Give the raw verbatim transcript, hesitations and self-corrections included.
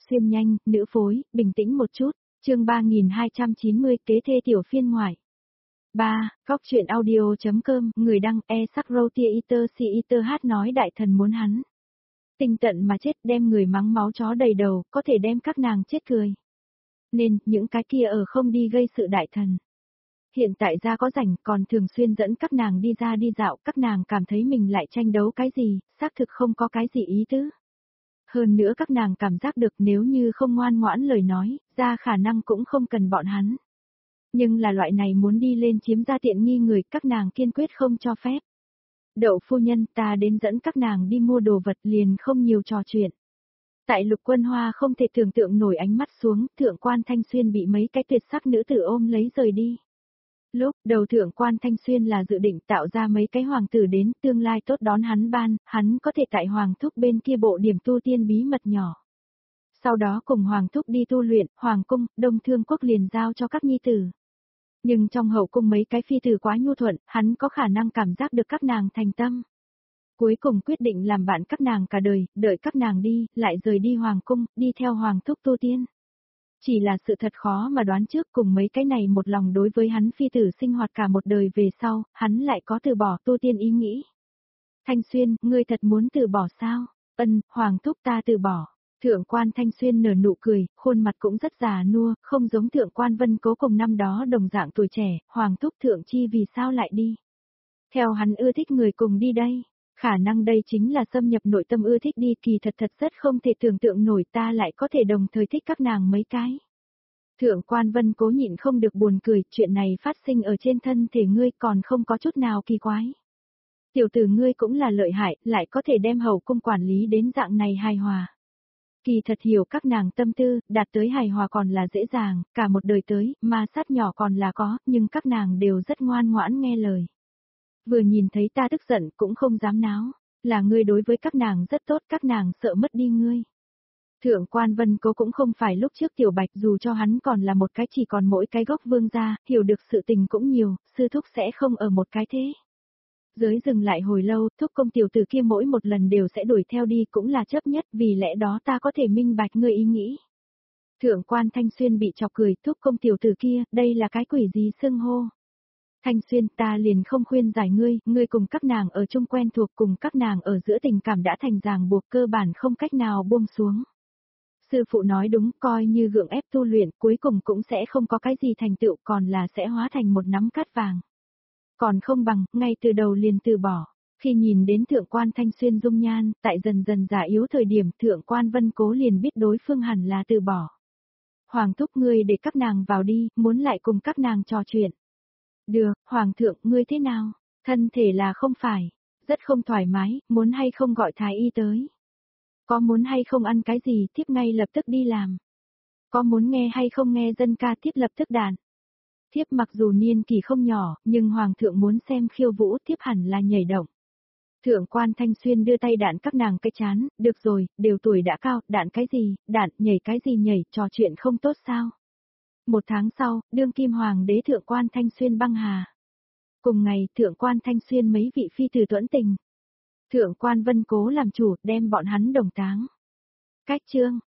xuyên nhanh, nữ phối, bình tĩnh một chút, chương ba nghìn hai trăm chín mươi kế thê tiểu phiên ngoại. ba. Góc truyện audio.com, người đăng e sắc râu tia iter si iter hát nói đại thần muốn hắn tinh tận mà chết, đem người mắng máu chó đầy đầu, có thể đem các nàng chết cười. Nên, những cái kia ở không đi gây sự đại thần. Hiện tại ra có rảnh còn thường xuyên dẫn các nàng đi ra đi dạo, các nàng cảm thấy mình lại tranh đấu cái gì, xác thực không có cái gì ý tứ. Hơn nữa các nàng cảm giác được nếu như không ngoan ngoãn lời nói, ra khả năng cũng không cần bọn hắn. Nhưng là loại này muốn đi lên chiếm ra tiện nghi người, các nàng kiên quyết không cho phép. Đậu phu nhân, ta đến dẫn các nàng đi mua đồ vật, liền không nhiều trò chuyện. Tại Lục Quân Hoa không thể tưởng tượng nổi ánh mắt xuống, thượng quan Thanh Xuyên bị mấy cái tuyệt sắc nữ tử ôm lấy rời đi. Lúc đầu thượng quan Thanh Xuyên là dự định tạo ra mấy cái hoàng tử đến tương lai tốt đón hắn ban, hắn có thể tại hoàng thúc bên kia bộ điểm tu tiên bí mật nhỏ. Sau đó cùng hoàng thúc đi tu luyện, hoàng cung, Đông Thương quốc liền giao cho các nhi tử. Nhưng trong hậu cung mấy cái phi tử quá nhu thuận, hắn có khả năng cảm giác được các nàng thành tâm. Cuối cùng quyết định làm bạn các nàng cả đời, đợi các nàng đi, lại rời đi hoàng cung, đi theo hoàng thúc tu tiên. Chỉ là sự thật khó mà đoán trước, cùng mấy cái này một lòng đối với hắn phi tử sinh hoạt cả một đời về sau, hắn lại có từ bỏ tu tiên ý nghĩ. Thanh Xuyên, ngươi thật muốn từ bỏ sao? Ân, hoàng thúc ta từ bỏ. Thượng quan Thanh Xuyên nở nụ cười, khuôn mặt cũng rất già nua, không giống thượng quan Vân Cố cùng năm đó đồng dạng tuổi trẻ, hoàng thúc thượng chi vì sao lại đi. Theo hắn ưa thích người cùng đi đây, khả năng đây chính là xâm nhập nội tâm ưa thích đi, kỳ thật thật rất không thể tưởng tượng nổi ta lại có thể đồng thời thích các nàng mấy cái. Thượng quan Vân Cố nhịn không được buồn cười, chuyện này phát sinh ở trên thân thể ngươi còn không có chút nào kỳ quái. Tiểu tử ngươi cũng là lợi hại, lại có thể đem hậu cung quản lý đến dạng này hài hòa. Kỳ thật hiểu các nàng tâm tư, đạt tới hài hòa còn là dễ dàng, cả một đời tới, ma sát nhỏ còn là có, nhưng các nàng đều rất ngoan ngoãn nghe lời. Vừa nhìn thấy ta tức giận cũng không dám náo, là ngươi đối với các nàng rất tốt, các nàng sợ mất đi ngươi. Thượng quan Vân Cố cũng không phải lúc trước Tiểu Bạch, dù cho hắn còn là một cái chỉ còn mỗi cái gốc vương gia, hiểu được sự tình cũng nhiều, sư thúc sẽ không ở một cái thế. Giới dừng lại hồi lâu, thúc công tiểu tử kia mỗi một lần đều sẽ đuổi theo đi, cũng là chấp nhất, vì lẽ đó ta có thể minh bạch ngươi ý nghĩ. Thượng quan Thanh Xuyên bị chọc cười, thúc công tiểu tử kia, đây là cái quỷ gì xưng hô. Thanh Xuyên, ta liền không khuyên giải ngươi, ngươi cùng các nàng ở chung quen thuộc, cùng các nàng ở giữa tình cảm đã thành ràng buộc, cơ bản không cách nào buông xuống. Sư phụ nói đúng, coi như gượng ép tu luyện, cuối cùng cũng sẽ không có cái gì thành tựu, còn là sẽ hóa thành một nắm cát vàng. Còn không bằng, ngay từ đầu liền từ bỏ. Khi nhìn đến thượng quan Thanh Xuyên dung nhan, tại dần dần già yếu thời điểm, thượng quan Vân Cố liền biết đối phương hẳn là từ bỏ. Hoàng thúc ngươi để các nàng vào đi, muốn lại cùng các nàng trò chuyện. Được, hoàng thượng, ngươi thế nào? Thân thể là không phải, rất không thoải mái, muốn hay không gọi thái y tới? Có muốn hay không ăn cái gì, thiếp ngay lập tức đi làm. Có muốn nghe hay không nghe dân ca, thiếp lập tức đàn. Thiếp mặc dù niên kỷ không nhỏ, nhưng hoàng thượng muốn xem khiêu vũ, thiếp hẳn là nhảy động. Thượng quan Thanh Xuyên đưa tay đạn các nàng cái chán, được rồi, đều tuổi đã cao, đạn cái gì, đạn, nhảy cái gì nhảy, trò chuyện không tốt sao? Một tháng sau, đương kim hoàng đế thượng quan Thanh Xuyên băng hà. Cùng ngày, thượng quan Thanh Xuyên mấy vị phi tử tuẫn tình. Thượng quan Vân Cố làm chủ, đem bọn hắn đồng táng. Cách chương.